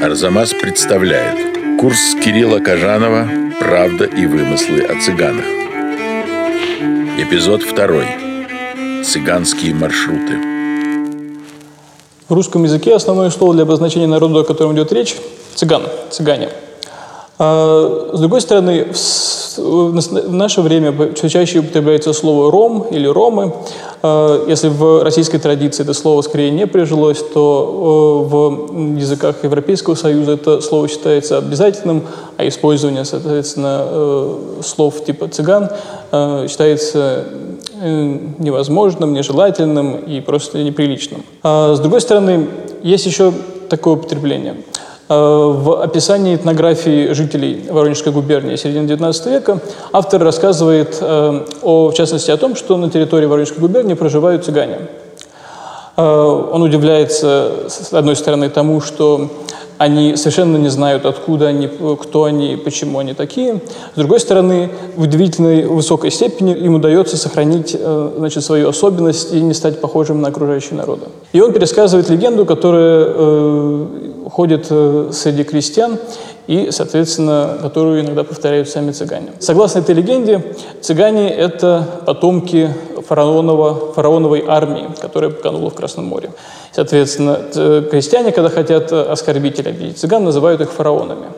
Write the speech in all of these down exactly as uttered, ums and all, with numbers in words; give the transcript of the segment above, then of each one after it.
Арзамас представляет курс Кирилла Кожанова «Правда и вымыслы о цыганах». Эпизод второй. Цыганские маршруты. В русском языке основное слово для обозначения народа, о котором идет речь – цыган, цыгане. А, с другой стороны, в наше время все чаще употребляется слово «ром» или «ромы». Если в российской традиции это слово скорее не прижилось, то в языках Европейского Союза это слово считается обязательным, а использование, соответственно, слов типа «цыган» считается невозможным, нежелательным и просто неприличным. А с другой стороны, есть еще такое употребление. В описании этнографии жителей Воронежской губернии середины девятнадцатого века автор рассказывает, о, в частности, о том, что на территории Воронежской губернии проживают цыгане. Он удивляется, с одной стороны, тому, что они совершенно не знают, откуда они, кто они, почему они такие. С другой стороны, в удивительной высокой степени им удается сохранить, значит, свою особенность и не стать похожим на окружающие народы. И он пересказывает легенду, которая э, ходит среди крестьян и, соответственно, которую иногда повторяют сами цыгане. Согласно этой легенде, цыгане – это потомки фараонова, фараоновой армии, которая потонула в Красном море. Соответственно, крестьяне, когда хотят оскорбить или обидеть цыган, называют их фараонами.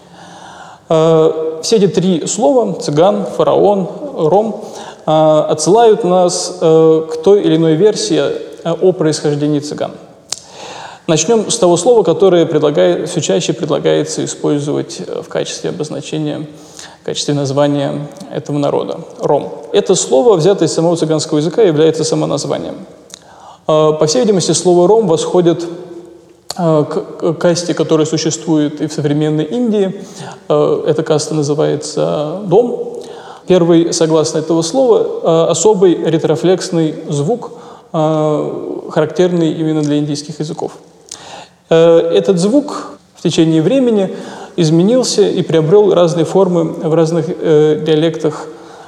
Все эти три слова – цыган, фараон, ром – отсылают нас к той или иной версии о происхождении цыган. Начнем с того слова, которое предлагает, все чаще предлагается использовать в качестве обозначения, в качестве названия этого народа – ром. Это слово, взятое из самого цыганского языка, является самоназванием. По всей видимости, слово «ром» восходит к касте, которая существует и в современной Индии. Эта каста называется дом. Первый, согласно этого слова, особый ретрофлексный звук, характерный именно для индийских языков. Этот звук в течение времени изменился и приобрел разные формы в разных диалектах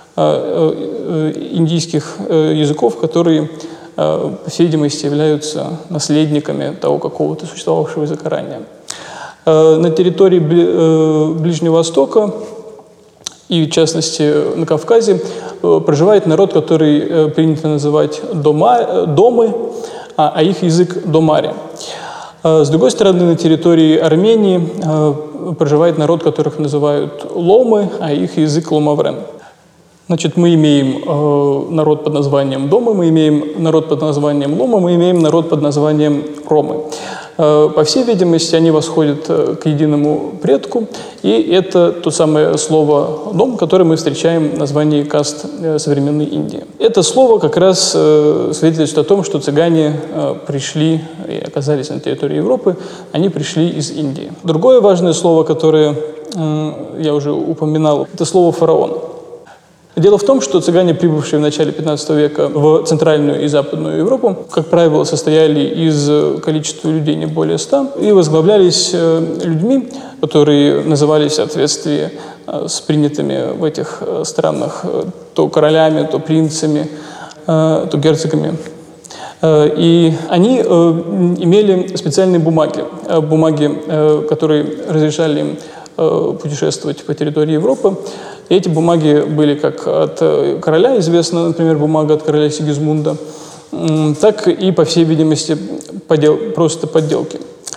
индийских языков, которые, по всей видимости, являются наследниками того какого-то существовавшего языка ранее. На территории Ближнего Востока и, в частности, на Кавказе проживает народ, который принято называть дома, домы, а их язык – домари. С другой стороны, на территории Армении проживает народ, которых называют ломы, а их язык – ломаврен. Значит, мы имеем э, народ под названием домы, мы имеем народ под названием лома, мы имеем народ под названием ромы. Э, по всей видимости, они восходят э, к единому предку, и это то самое слово «дом», которое мы встречаем в названии каст э, современной Индии. Это слово как раз э, свидетельствует о том, что цыгане э, пришли и оказались на территории Европы, они пришли из Индии. Другое важное слово, которое э, я уже упоминал, это слово «фараон». Дело в том, что цыгане, прибывшие в начале пятнадцатого века в Центральную и Западную Европу, как правило, состояли из количества людей не более ста и возглавлялись людьми, которые назывались в соответствии с принятыми в этих странах то королями, то принцами, то герцогами. И они имели специальные бумаги, бумаги, которые разрешали им путешествовать по территории Европы. И эти бумаги были как от короля, известна, например, бумага от короля Сигизмунда, так и, по всей видимости, поддел, просто подделки.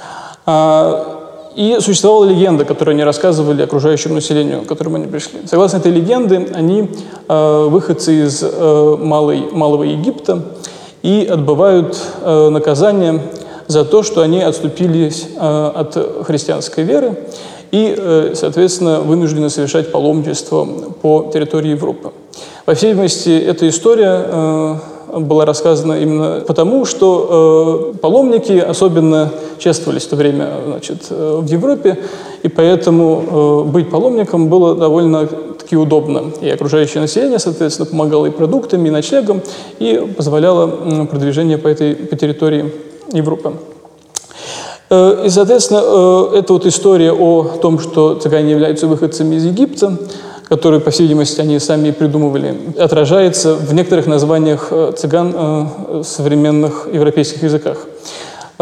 И существовала легенда, которую они рассказывали окружающему населению, к которому они пришли. Согласно этой легенде, они выходцы из Малой, Малого Египта и отбывают наказание за то, что они отступились от христианской веры и, соответственно, вынуждены совершать паломничество по территории Европы. По всей видимости, эта история была рассказана именно потому, что паломники особенно чествовались в то время, значит, в Европе, и поэтому быть паломником было довольно-таки удобно. И окружающее население, соответственно, помогало и продуктами, и ночлегом, и позволяло продвижение по этой по территории Европы. И, соответственно, эта вот история о том, что цыгане являются выходцами из Египта, которую, по всей видимости, они сами придумывали, отражается в некоторых названиях цыган в современных европейских языках.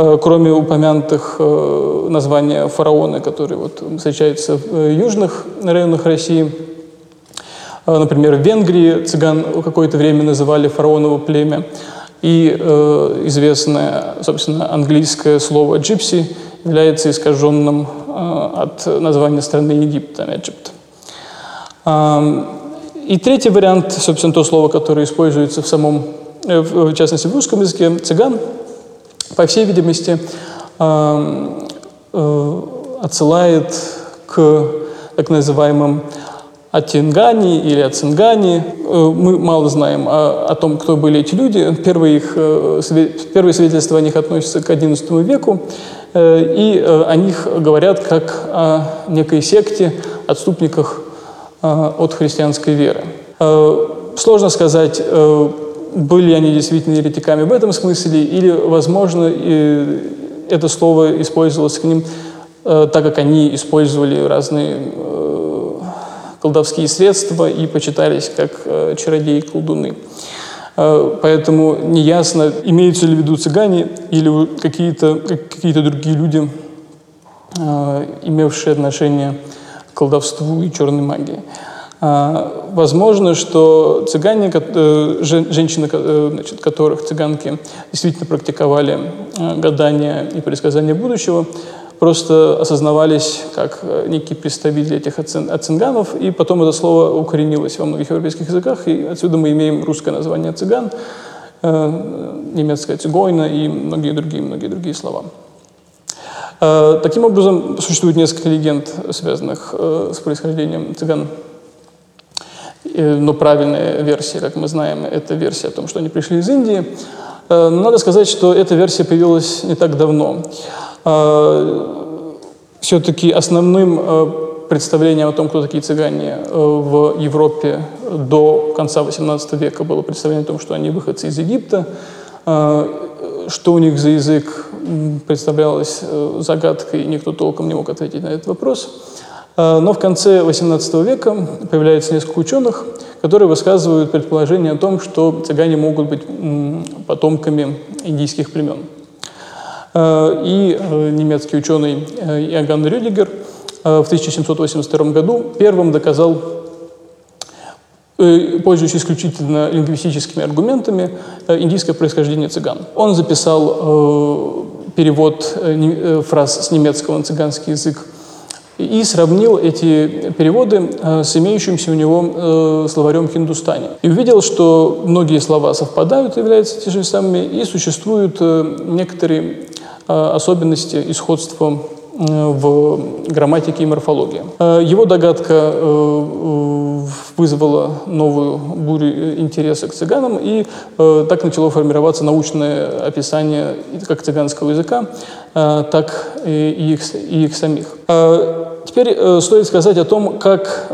кроме упомянутых названия фараоны, которые вот встречаются в южных районах России. Например, в Венгрии цыган какое-то время называли фараоново племя. И э, известное, собственно, английское слово «gypsy» является искаженным э, от названия страны Египта, Egypt. Э, и третий вариант, собственно, то слово, которое используется в самом, э, в частности, в русском языке, цыган, по всей видимости, э, э, отсылает к так называемым Атингани или Ацингани. Мы мало знаем о, о том, кто были эти люди. Первые, их, первые свидетельства о них относятся к одиннадцатому веку, и о них говорят как о некой секте, отступниках от христианской веры. Сложно сказать, были они действительно еретиками в этом смысле, или, возможно, это слово использовалось к ним, так как они использовали разные колдовские средства и почитались как э, чародеи и колдуны. Э, поэтому неясно, имеются ли в виду цыгане или какие-то какие-то другие люди, э, имевшие отношение к колдовству и черной магии. Э, возможно, что цыгане, э, женщины, э, значит, которых цыганки действительно практиковали э, гадания и предсказания будущего, просто осознавались как некие представители этих ацинганов, и потом это слово укоренилось во многих европейских языках, и отсюда мы имеем русское название цыган, немецкое цигойна и многие другие, многие другие слова. Таким образом, существует несколько легенд, связанных с происхождением цыган. Но правильная версия, как мы знаем, это версия о том, что они пришли из Индии. Но надо сказать, что эта версия появилась не так давно. Все-таки основным представлением о том, кто такие цыгане в Европе до конца восемнадцатого века было представление о том, что они выходцы из Египта, что у них за язык представлялось загадкой, и никто толком не мог ответить на этот вопрос. Но в конце восемнадцатого века появляется несколько ученых, которые высказывают предположение о том, что цыгане могут быть потомками индийских племен. И немецкий ученый Иоганн Рюдигер в тысяча семьсот восемьдесят втором году первым доказал, пользуясь исключительно лингвистическими аргументами, индийское происхождение цыган. Он записал перевод фраз с немецкого на цыганский язык и сравнил эти переводы с имеющимся у него словарем хиндустани. И увидел, что многие слова совпадают, являются те же самыми, и существуют некоторые особенности и сходства в грамматике и морфологии. Его догадка вызвала новую бурю интереса к цыганам, и так начало формироваться научное описание как цыганского языка, так и их, и их самих. Теперь стоит сказать о том, как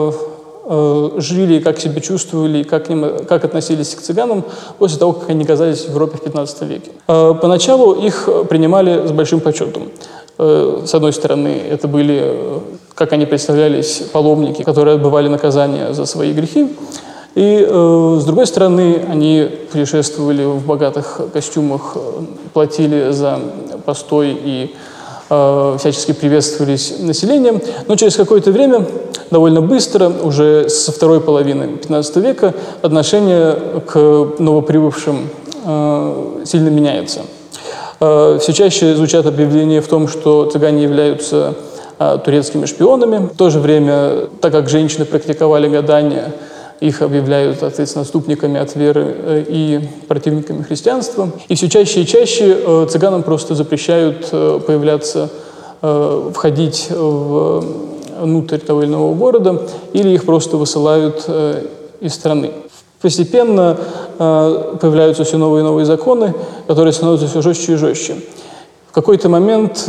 жили, как себя чувствовали, как, ним, как относились к цыганам после того, как они оказались в Европе в пятнадцатом веке. Поначалу их принимали с большим почетом. С одной стороны, это были, как они представлялись, паломники, которые отбывали наказание за свои грехи. И, с другой стороны, они путешествовали в богатых костюмах, платили за постой и всячески приветствовались населением. Но через какое-то время, довольно быстро, уже со второй половины пятнадцатого века, отношение к новоприбывшим сильно меняется. Все чаще звучат объявления в том, что цыгане являются турецкими шпионами. В то же время, так как женщины практиковали гадания, их объявляют, соответственно, отступниками от веры и противниками христианства. И все чаще и чаще цыганам просто запрещают появляться, входить внутрь того или иного города, или их просто высылают из страны. Постепенно появляются все новые и новые законы, которые становятся все жестче и жестче. В какой-то момент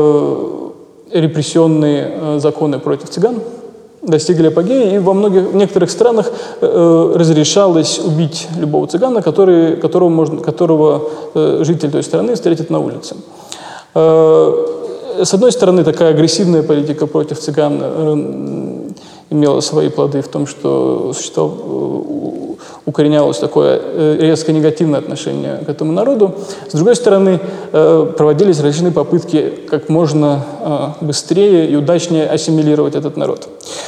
репрессионные законы против цыган достигли апогея, и во многих, в некоторых странах э, разрешалось убить любого цыгана, который, которого, можно, которого э, житель той страны встретит на улице. Э, с одной стороны, такая агрессивная политика против цыган э, имела свои плоды в том, что существовал, укоренялось такое резко негативное отношение к этому народу. С другой стороны, проводились различные попытки как можно быстрее и удачнее ассимилировать этот народ.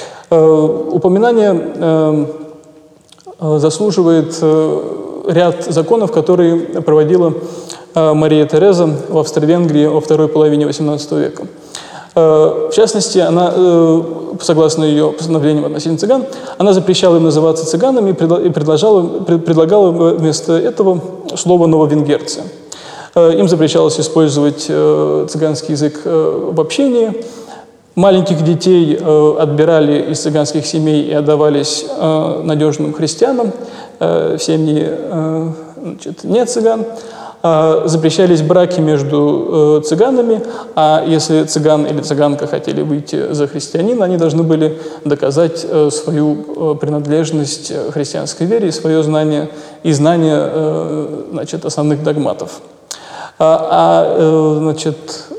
Упоминание заслуживает ряд законов, которые проводила Мария Тереза в Австро-Венгрии во второй половине восемнадцатого века. В частности, она, согласно ее постановлениям относительно цыган, она запрещала им называться цыганами и предложила, предлагала вместо этого слово «нововенгерцы». Им запрещалось использовать цыганский язык в общении. Маленьких детей отбирали из цыганских семей и отдавались надежным христианам, в семьи значит, не цыган. Запрещались браки между цыганами, а если цыган или цыганка хотели выйти за христианина, они должны были доказать свою принадлежность христианской вере и свое знание и знание значит, основных догматов. А значит,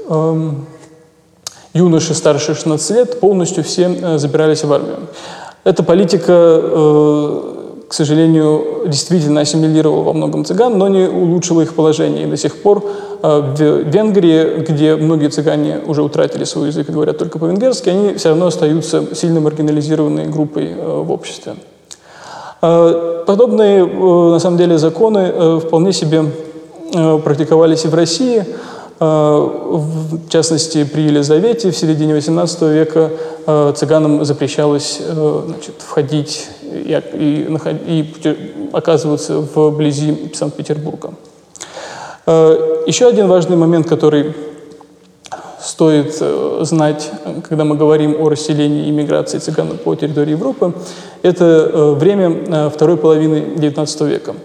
юноши старше шестнадцати лет полностью все забирались в армию. Эта политика, к сожалению, действительно ассимилировала во многом цыган, но не улучшила их положение. И до сих пор в Венгрии, где многие цыгане уже утратили свой язык и говорят только по-венгерски, они все равно остаются сильно маргинализированной группой в обществе. Подобные, на самом деле, законы вполне себе практиковались и в России. В частности, при Елизавете в середине восемнадцатого века цыганам запрещалось значит, входить и, и, и оказываться вблизи Санкт-Петербурга. Еще один важный момент, который стоит знать, когда мы говорим о расселении и миграции цыган по территории Европы, это время второй половины девятнадцатого века.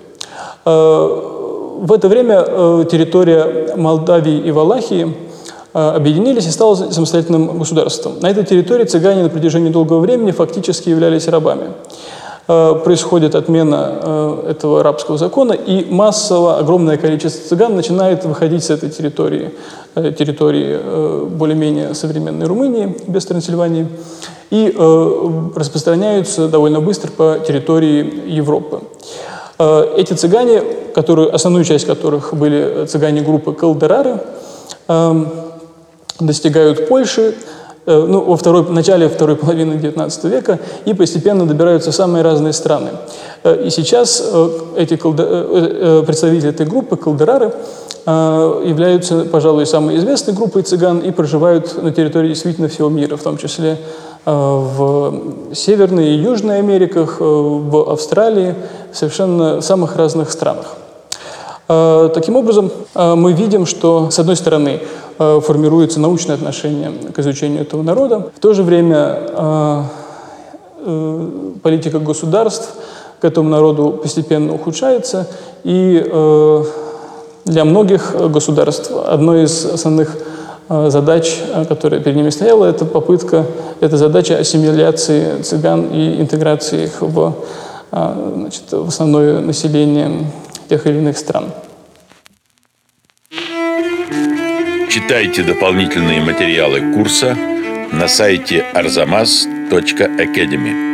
В это время территория Молдавии и Валахии объединились и стала самостоятельным государством. На этой территории цыгане на протяжении долгого времени фактически являлись рабами. Происходит отмена этого рабского закона, и массово огромное количество цыган начинает выходить с этой территории, территории более-менее современной Румынии, без Трансильвании, и распространяются довольно быстро по территории Европы. Эти цыгане, которые, основную часть которых были цыгане группы калдерары, достигают Польши ну, во второй, в начале второй половины девятнадцатого века и постепенно добираются в самые разные страны. И сейчас эти калде... представители этой группы, калдерары, являются, пожалуй, самой известной группой цыган и проживают на территории действительно всего мира, в том числе в Северной и Южной Америках, в Австралии, в совершенно самых разных странах. Таким образом, мы видим, что, с одной стороны, формируется научное отношение к изучению этого народа, в то же время политика государств к этому народу постепенно ухудшается, и для многих государств одной из основных задач, которая перед ними стояла, это попытка, это задача ассимиляции цыган и интеграции их в, значит, в основное население тех или иных стран. Читайте дополнительные материалы курса на сайте арзамас точка академи.